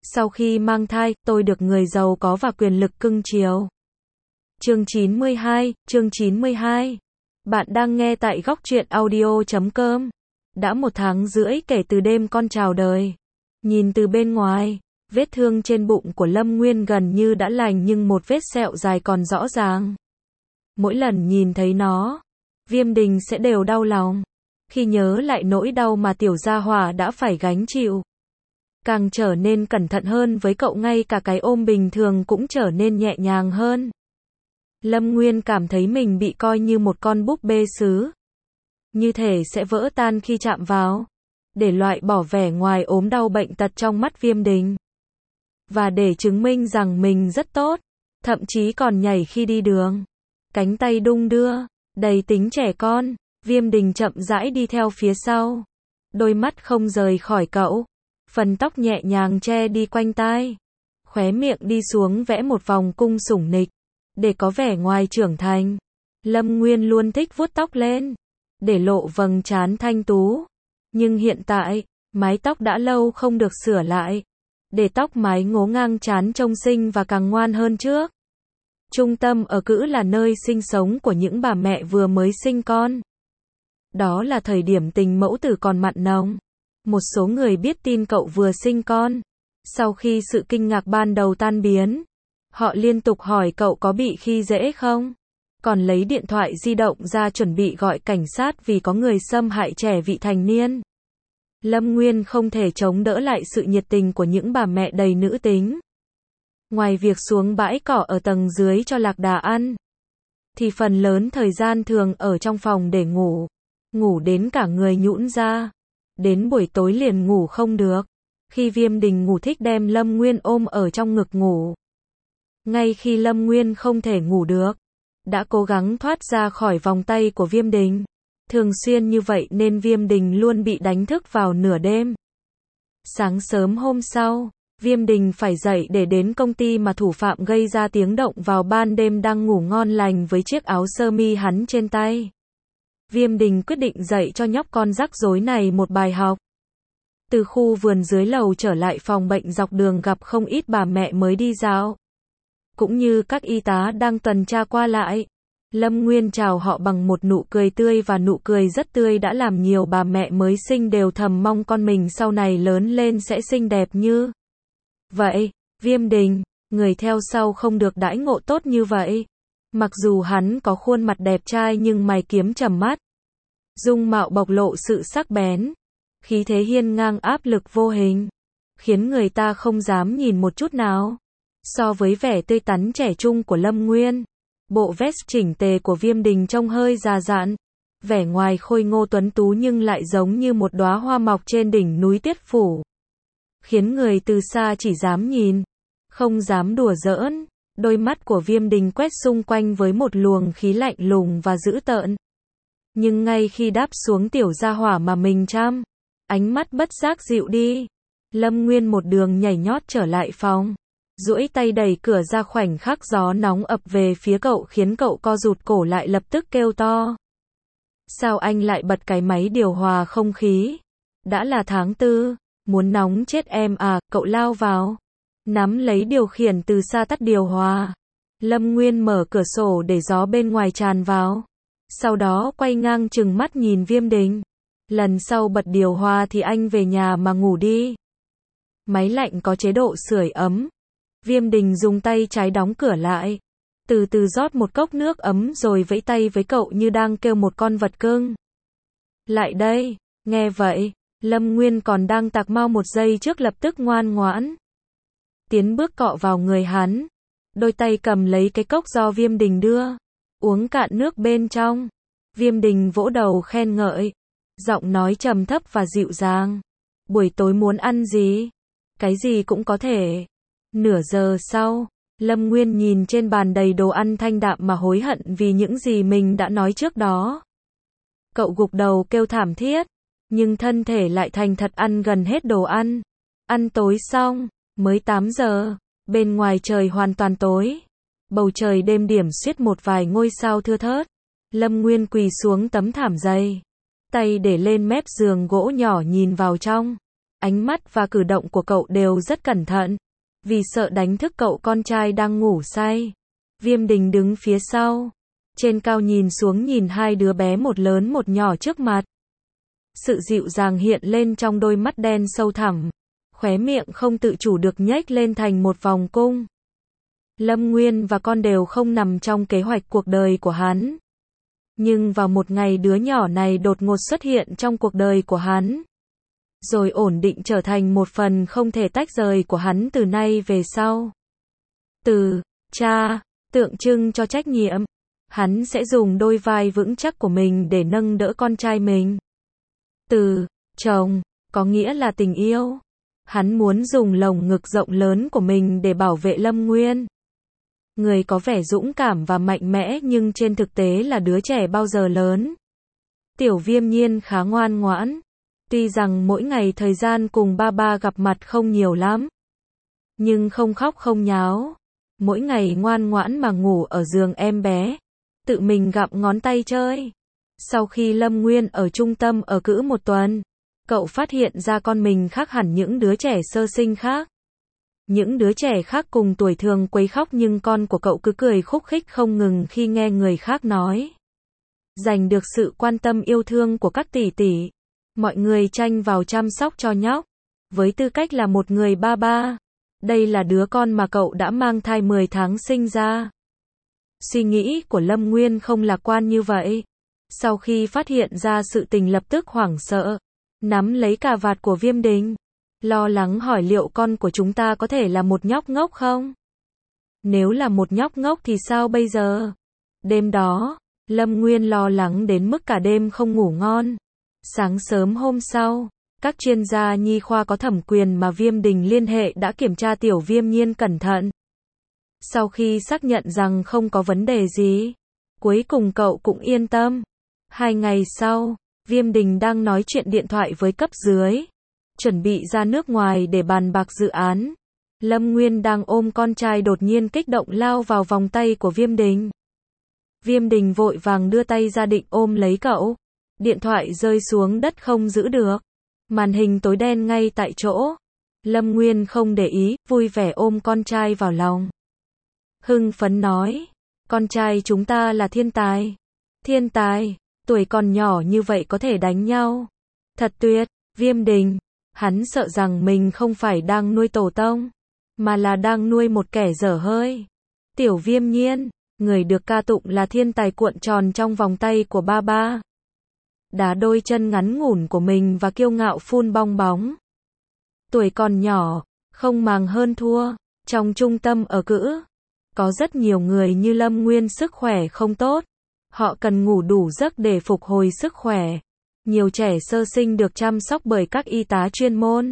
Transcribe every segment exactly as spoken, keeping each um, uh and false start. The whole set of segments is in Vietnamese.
Sau khi mang thai, tôi được người giàu có và quyền lực cưng chiều. Chương chín mươi hai, chương chín mươi hai. Bạn đang nghe tại góc truyện audio chấm com. Đã một tháng rưỡi kể từ đêm con chào đời. Nhìn từ bên ngoài, vết thương trên bụng của Lâm Nguyên gần như đã lành nhưng một vết sẹo dài còn rõ ràng. Mỗi lần nhìn thấy nó, Viêm Đình sẽ đều đau lòng. Khi nhớ lại nỗi đau mà tiểu gia hỏa đã phải gánh chịu, càng trở nên cẩn thận hơn với cậu, ngay cả cái ôm bình thường cũng trở nên nhẹ nhàng hơn. Lâm Nguyên cảm thấy mình bị coi như một con búp bê sứ, như thể sẽ vỡ tan khi chạm vào, để loại bỏ vẻ ngoài ốm đau bệnh tật trong mắt Viêm Đình. Và để chứng minh rằng mình rất tốt, thậm chí còn nhảy khi đi đường, cánh tay đung đưa, đầy tính trẻ con, Viêm Đình chậm rãi đi theo phía sau, đôi mắt không rời khỏi cậu. Phần tóc nhẹ nhàng che đi quanh tai, khóe miệng đi xuống vẽ một vòng cung sủng nịch, để có vẻ ngoài trưởng thành. Lâm Nguyên luôn thích vuốt tóc lên, để lộ vầng trán thanh tú. Nhưng hiện tại, mái tóc đã lâu không được sửa lại, để tóc mái ngố ngang trán trông xinh và càng ngoan hơn trước. Trung tâm ở cữ là nơi sinh sống của những bà mẹ vừa mới sinh con. Đó là thời điểm tình mẫu tử còn mặn nồng. Một số người biết tin cậu vừa sinh con. Sau khi sự kinh ngạc ban đầu tan biến, họ liên tục hỏi cậu có bị khi dễ không, còn lấy điện thoại di động ra chuẩn bị gọi cảnh sát vì có người xâm hại trẻ vị thành niên. Lâm Nguyên không thể chống đỡ lại sự nhiệt tình của những bà mẹ đầy nữ tính. Ngoài việc xuống bãi cỏ ở tầng dưới cho lạc đà ăn, thì phần lớn thời gian thường ở trong phòng để ngủ, ngủ đến cả người nhũn ra. Đến buổi tối liền ngủ không được. Khi Viêm Đình ngủ thích đem Lâm Nguyên ôm ở trong ngực ngủ. Ngay khi Lâm Nguyên không thể ngủ được, đã cố gắng thoát ra khỏi vòng tay của Viêm Đình. Thường xuyên như vậy nên Viêm Đình luôn bị đánh thức vào nửa đêm. Sáng sớm hôm sau, Viêm Đình phải dậy để đến công ty mà thủ phạm gây ra tiếng động vào ban đêm đang ngủ ngon lành với chiếc áo sơ mi hắn trên tay. Viêm Đình quyết định dạy cho nhóc con rắc rối này một bài học. Từ khu vườn dưới lầu trở lại phòng bệnh dọc đường gặp không ít bà mẹ mới đi dạo, cũng như các y tá đang tuần tra qua lại. Lâm Nguyên chào họ bằng một nụ cười tươi, và nụ cười rất tươi đã làm nhiều bà mẹ mới sinh đều thầm mong con mình sau này lớn lên sẽ xinh đẹp như vậy. Viêm Đình, người theo sau không được đãi ngộ tốt như vậy. Mặc dù hắn có khuôn mặt đẹp trai nhưng mày kiếm trầm mắt, dung mạo bộc lộ sự sắc bén, khí thế hiên ngang áp lực vô hình, khiến người ta không dám nhìn một chút nào. So với vẻ tươi tắn trẻ trung của Lâm Nguyên, bộ vest chỉnh tề của Viêm Đình trông hơi già dặn, vẻ ngoài khôi ngô tuấn tú nhưng lại giống như một đóa hoa mọc trên đỉnh núi Tiết Phủ, khiến người từ xa chỉ dám nhìn, không dám đùa giỡn. Đôi mắt của Viêm Đình quét xung quanh với một luồng khí lạnh lùng và dữ tợn. Nhưng ngay khi đáp xuống tiểu gia hỏa mà mình chăm, ánh mắt bất giác dịu đi. Lâm Nguyên một đường nhảy nhót trở lại phòng, duỗi tay đẩy cửa ra, khoảnh khắc gió nóng ập về phía cậu khiến cậu co rụt cổ lại, lập tức kêu to. Sao anh lại bật cái máy điều hòa không khí? Đã là tháng tư, muốn nóng chết em à? Cậu lao vào, nắm lấy điều khiển từ xa tắt điều hòa. Lâm Nguyên mở cửa sổ để gió bên ngoài tràn vào. Sau đó quay ngang trừng mắt nhìn Viêm Đình. Lần sau bật điều hòa thì anh về nhà mà ngủ đi. Máy lạnh có chế độ sưởi ấm. Viêm Đình dùng tay trái đóng cửa lại, từ từ rót một cốc nước ấm rồi vẫy tay với cậu như đang kêu một con vật cưng. Lại đây. Nghe vậy, Lâm Nguyên còn đang tạc mau một giây trước lập tức ngoan ngoãn tiến bước cọ vào người hắn, đôi tay cầm lấy cái cốc do Viêm Đình đưa, uống cạn nước bên trong. Viêm Đình vỗ đầu khen ngợi, giọng nói trầm thấp và dịu dàng. Buổi tối muốn ăn gì? Cái gì cũng có thể. Nửa giờ sau, Lâm Nguyên nhìn trên bàn đầy đồ ăn thanh đạm mà hối hận vì những gì mình đã nói trước đó. Cậu gục đầu kêu thảm thiết, nhưng thân thể lại thành thật ăn gần hết đồ ăn. Ăn tối xong, mới tám giờ, bên ngoài trời hoàn toàn tối. Bầu trời đêm điểm xuyết một vài ngôi sao thưa thớt. Lâm Nguyên quỳ xuống tấm thảm dày, tay để lên mép giường gỗ nhỏ nhìn vào trong. Ánh mắt và cử động của cậu đều rất cẩn thận, vì sợ đánh thức cậu con trai đang ngủ say. Viêm Đình đứng phía sau, trên cao nhìn xuống nhìn hai đứa bé một lớn một nhỏ trước mặt. Sự dịu dàng hiện lên trong đôi mắt đen sâu thẳm, khóe miệng không tự chủ được nhếch lên thành một vòng cung. Lâm Nguyên và con đều không nằm trong kế hoạch cuộc đời của hắn. Nhưng vào một ngày đứa nhỏ này đột ngột xuất hiện trong cuộc đời của hắn, rồi ổn định trở thành một phần không thể tách rời của hắn từ nay về sau. Từ cha, tượng trưng cho trách nhiệm, hắn sẽ dùng đôi vai vững chắc của mình để nâng đỡ con trai mình. Từ chồng, có nghĩa là tình yêu. Hắn muốn dùng lồng ngực rộng lớn của mình để bảo vệ Lâm Nguyên. Người có vẻ dũng cảm và mạnh mẽ nhưng trên thực tế là đứa trẻ bao giờ lớn. Tiểu Viêm Nhiên khá ngoan ngoãn. Tuy rằng mỗi ngày thời gian cùng ba ba gặp mặt không nhiều lắm, nhưng không khóc không nháo. Mỗi ngày ngoan ngoãn mà ngủ ở giường em bé, tự mình gặm ngón tay chơi. Sau khi Lâm Nguyên ở trung tâm ở cữ một tuần, cậu phát hiện ra con mình khác hẳn những đứa trẻ sơ sinh khác. Những đứa trẻ khác cùng tuổi thường quấy khóc nhưng con của cậu cứ cười khúc khích không ngừng khi nghe người khác nói. Giành được sự quan tâm yêu thương của các tỷ tỷ, mọi người tranh vào chăm sóc cho nhóc. Với tư cách là một người ba ba, đây là đứa con mà cậu đã mang thai mười tháng sinh ra. Suy nghĩ của Lâm Nguyên không lạc quan như vậy. Sau khi phát hiện ra sự tình lập tức hoảng sợ, nắm lấy cà vạt của Viêm Đình, lo lắng hỏi liệu con của chúng ta có thể là một nhóc ngốc không? Nếu là một nhóc ngốc thì sao bây giờ? Đêm đó, Lâm Nguyên lo lắng đến mức cả đêm không ngủ ngon. Sáng sớm hôm sau, các chuyên gia nhi khoa có thẩm quyền mà Viêm Đình liên hệ đã kiểm tra Tiểu Viêm Nhiên cẩn thận. Sau khi xác nhận rằng không có vấn đề gì, cuối cùng cậu cũng yên tâm. Hai ngày sau, Viêm Đình đang nói chuyện điện thoại với cấp dưới, chuẩn bị ra nước ngoài để bàn bạc dự án. Lâm Nguyên đang ôm con trai đột nhiên kích động lao vào vòng tay của Viêm Đình. Viêm Đình vội vàng đưa tay ra định ôm lấy cậu. Điện thoại rơi xuống đất không giữ được. Màn hình tối đen ngay tại chỗ. Lâm Nguyên không để ý, vui vẻ ôm con trai vào lòng. Hưng phấn nói, con trai chúng ta là thiên tài. Thiên tài, tuổi còn nhỏ như vậy có thể đánh nhau. Thật tuyệt. Viêm Đình, hắn sợ rằng mình không phải đang nuôi tổ tông, mà là đang nuôi một kẻ dở hơi. Tiểu Viêm Nhiên, người được ca tụng là thiên tài cuộn tròn trong vòng tay của ba ba. Đá đôi chân ngắn ngủn của mình và kiêu ngạo phun bong bóng. Tuổi còn nhỏ, không màng hơn thua. Trong trung tâm ở cữ, có rất nhiều người như Lâm Nguyên sức khỏe không tốt. Họ cần ngủ đủ giấc để phục hồi sức khỏe. Nhiều trẻ sơ sinh được chăm sóc bởi các y tá chuyên môn,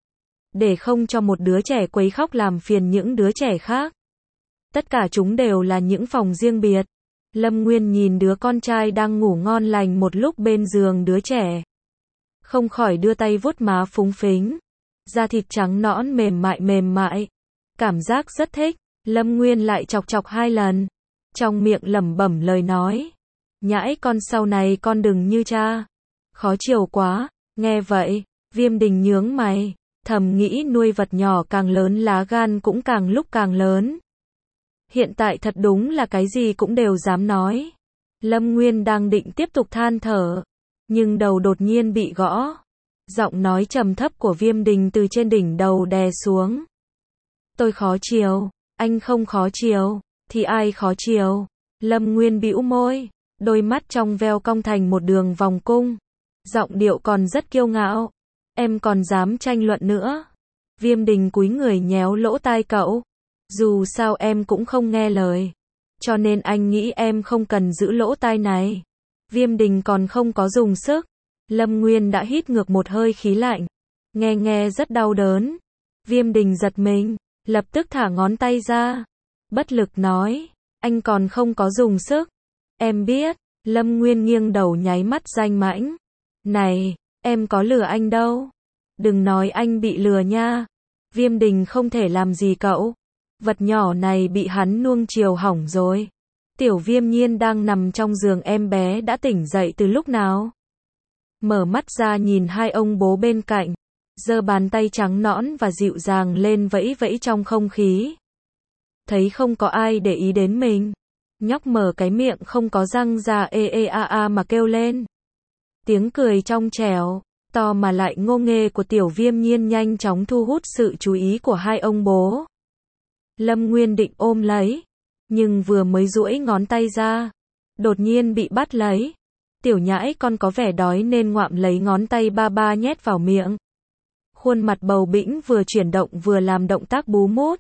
để không cho một đứa trẻ quấy khóc làm phiền những đứa trẻ khác. Tất cả chúng đều là những phòng riêng biệt. Lâm Nguyên nhìn đứa con trai đang ngủ ngon lành một lúc bên giường đứa trẻ, không khỏi đưa tay vuốt má phúng phính. Da thịt trắng nõn mềm mại mềm mại. Cảm giác rất thích. Lâm Nguyên lại chọc chọc hai lần, trong miệng lẩm bẩm lời nói. Nhãi con sau này con đừng như cha. Khó chiều quá. Nghe vậy, Viêm Đình nhướng mày, thầm nghĩ nuôi vật nhỏ càng lớn lá gan cũng càng lúc càng lớn. Hiện tại thật đúng là cái gì cũng đều dám nói. Lâm Nguyên đang định tiếp tục than thở, nhưng đầu đột nhiên bị gõ. Giọng nói trầm thấp của Viêm Đình từ trên đỉnh đầu đè xuống. Tôi khó chiều. Anh không khó chiều, thì ai khó chiều? Lâm Nguyên bĩu môi, đôi mắt trong veo cong thành một đường vòng cung. Giọng điệu còn rất kiêu ngạo. Em còn dám tranh luận nữa? Viêm Đình cúi người nhéo lỗ tai cậu. Dù sao em cũng không nghe lời, cho nên anh nghĩ em không cần giữ lỗ tai này. Viêm Đình còn không có dùng sức. Lâm Nguyên đã hít ngược một hơi khí lạnh. Nghe nghe rất đau đớn. Viêm Đình giật mình, lập tức thả ngón tay ra. Bất lực nói, anh còn không có dùng sức. Em biết. Lâm Nguyên nghiêng đầu nháy mắt danh mãnh. Này, em có lừa anh đâu. Đừng nói anh bị lừa nha. Viêm Đình không thể làm gì cậu. Vật nhỏ này bị hắn nuông chiều hỏng rồi. Tiểu Viêm Nhiên đang nằm trong giường em bé đã tỉnh dậy từ lúc nào? Mở mắt ra nhìn hai ông bố bên cạnh. giơ bàn tay trắng nõn và dịu dàng lên vẫy vẫy trong không khí. Thấy không có ai để ý đến mình, nhóc mở cái miệng không có răng ra ê ê a a mà kêu lên. Tiếng cười trong trẻo, to mà lại ngô nghê của Tiểu Viêm Nhiên nhanh chóng thu hút sự chú ý của hai ông bố. Lâm Nguyên định ôm lấy, nhưng vừa mới duỗi ngón tay ra, đột nhiên bị bắt lấy. Tiểu nhãi con có vẻ đói nên ngoạm lấy ngón tay ba ba nhét vào miệng. Khuôn mặt bầu bĩnh vừa chuyển động vừa làm động tác bú mút.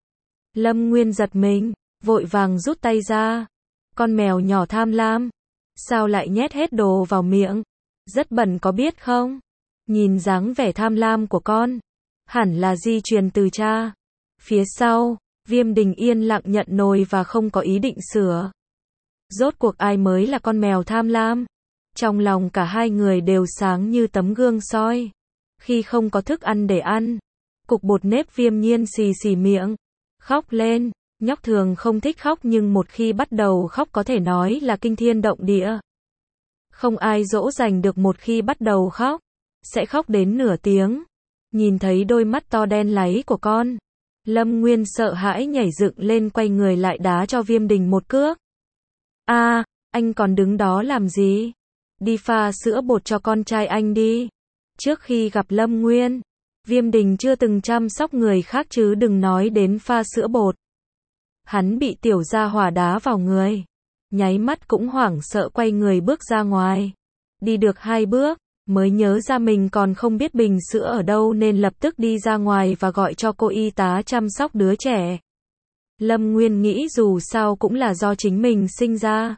Lâm Nguyên giật mình, vội vàng rút tay ra. Con mèo nhỏ tham lam, sao lại nhét hết đồ vào miệng? Rất bẩn có biết không? Nhìn dáng vẻ tham lam của con, hẳn là di truyền từ cha. Phía sau, Viêm Đình yên lặng nhận nồi và không có ý định sửa. Rốt cuộc ai mới là con mèo tham lam? Trong lòng cả hai người đều sáng như tấm gương soi. Khi không có thức ăn để ăn, cục bột nếp Viêm Nhiên xì xì miệng, khóc lên. Nhóc thường không thích khóc nhưng một khi bắt đầu khóc có thể nói là kinh thiên động địa. Không ai dỗ dành được một khi bắt đầu khóc, sẽ khóc đến nửa tiếng. Nhìn thấy đôi mắt to đen láy của con, Lâm Nguyên sợ hãi nhảy dựng lên quay người lại đá cho Viêm Đình một cước. A, à, anh còn đứng đó làm gì? Đi pha sữa bột cho con trai anh đi. Trước khi gặp Lâm Nguyên, Viêm Đình chưa từng chăm sóc người khác chứ đừng nói đến pha sữa bột. Hắn bị tiểu gia hỏa đá vào người, nháy mắt cũng hoảng sợ quay người bước ra ngoài. Đi được hai bước, mới nhớ ra mình còn không biết bình sữa ở đâu nên lập tức đi ra ngoài và gọi cho cô y tá chăm sóc đứa trẻ. Lâm Nguyên nghĩ dù sao cũng là do chính mình sinh ra.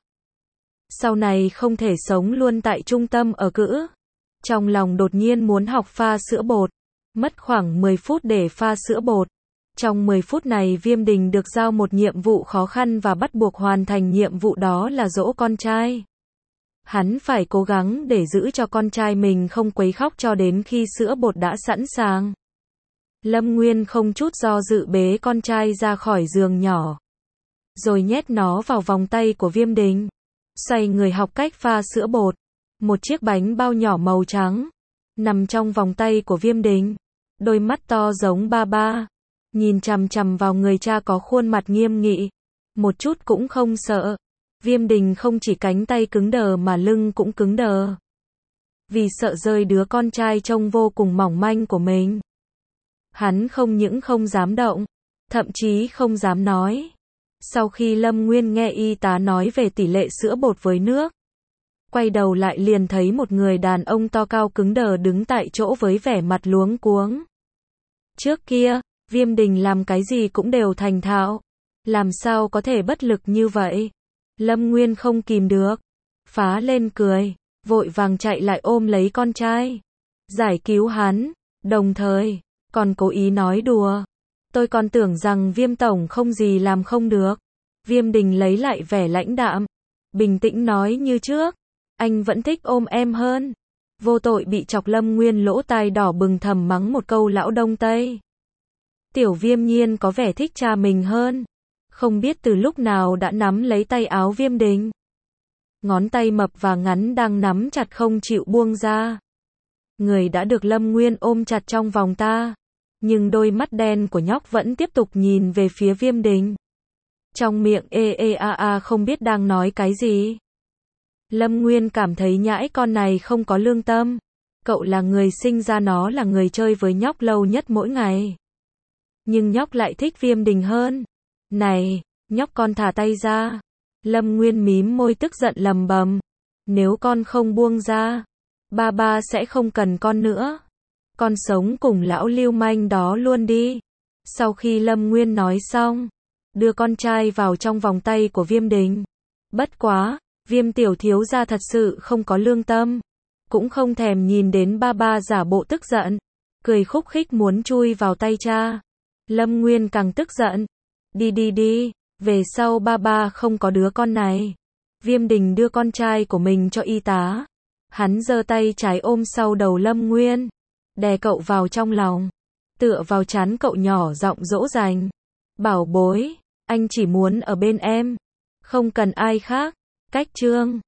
Sau này không thể sống luôn tại trung tâm ở cữ. Trong lòng đột nhiên muốn học pha sữa bột. Mất khoảng mười phút để pha sữa bột. Trong mười phút này Viêm Đình được giao một nhiệm vụ khó khăn và bắt buộc hoàn thành nhiệm vụ đó là dỗ con trai. Hắn phải cố gắng để giữ cho con trai mình không quấy khóc cho đến khi sữa bột đã sẵn sàng. Lâm Nguyên không chút do dự bế con trai ra khỏi giường nhỏ, rồi nhét nó vào vòng tay của Viêm Đình. Xoay người học cách pha sữa bột. Một chiếc bánh bao nhỏ màu trắng nằm trong vòng tay của Viêm Đình. Đôi mắt to giống ba ba, nhìn chằm chằm vào người cha có khuôn mặt nghiêm nghị, một chút cũng không sợ. Viêm Đình không chỉ cánh tay cứng đờ mà lưng cũng cứng đờ. Vì sợ rơi đứa con trai trông vô cùng mỏng manh của mình. Hắn không những không dám động, thậm chí không dám nói. Sau khi Lâm Nguyên nghe y tá nói về tỷ lệ sữa bột với nước, quay đầu lại liền thấy một người đàn ông to cao cứng đờ đứng tại chỗ với vẻ mặt luống cuống. Trước kia, Viêm Đình làm cái gì cũng đều thành thạo. Làm sao có thể bất lực như vậy? Lâm Nguyên không kìm được, phá lên cười, vội vàng chạy lại ôm lấy con trai, giải cứu hắn, đồng thời, còn cố ý nói đùa. Tôi còn tưởng rằng Viêm Tổng không gì làm không được. Viêm Đình lấy lại vẻ lãnh đạm, bình tĩnh nói như trước, anh vẫn thích ôm em hơn. Vô tội bị chọc Lâm Nguyên lỗ tai đỏ bừng thầm mắng một câu lão Đông Tây. Tiểu Viêm Nhiên có vẻ thích cha mình hơn. Không biết từ lúc nào đã nắm lấy tay áo Viêm Đình. Ngón tay mập và ngắn đang nắm chặt không chịu buông ra. Người đã được Lâm Nguyên ôm chặt trong vòng ta. Nhưng đôi mắt đen của nhóc vẫn tiếp tục nhìn về phía Viêm Đình. Trong miệng ê ê a a không biết đang nói cái gì. Lâm Nguyên cảm thấy nhãi con này không có lương tâm. Cậu là người sinh ra nó là người chơi với nhóc lâu nhất mỗi ngày. Nhưng nhóc lại thích Viêm Đình hơn. Này, nhóc con thả tay ra. Lâm Nguyên mím môi tức giận lầm bầm. Nếu con không buông ra, ba ba sẽ không cần con nữa. Con sống cùng lão lưu manh đó luôn đi. Sau khi Lâm Nguyên nói xong, đưa con trai vào trong vòng tay của Viêm Đình. Bất quá, Viêm tiểu thiếu gia thật sự không có lương tâm. Cũng không thèm nhìn đến ba ba giả bộ tức giận. Cười khúc khích muốn chui vào tay cha. Lâm Nguyên càng tức giận. Đi đi đi, về sau ba ba không có đứa con này. Viêm Đình đưa con trai của mình cho y tá. Hắn giơ tay trái ôm sau đầu Lâm Nguyên, đè cậu vào trong lòng, tựa vào trán cậu nhỏ giọng dỗ dành. Bảo bối, anh chỉ muốn ở bên em, không cần ai khác. Cách chương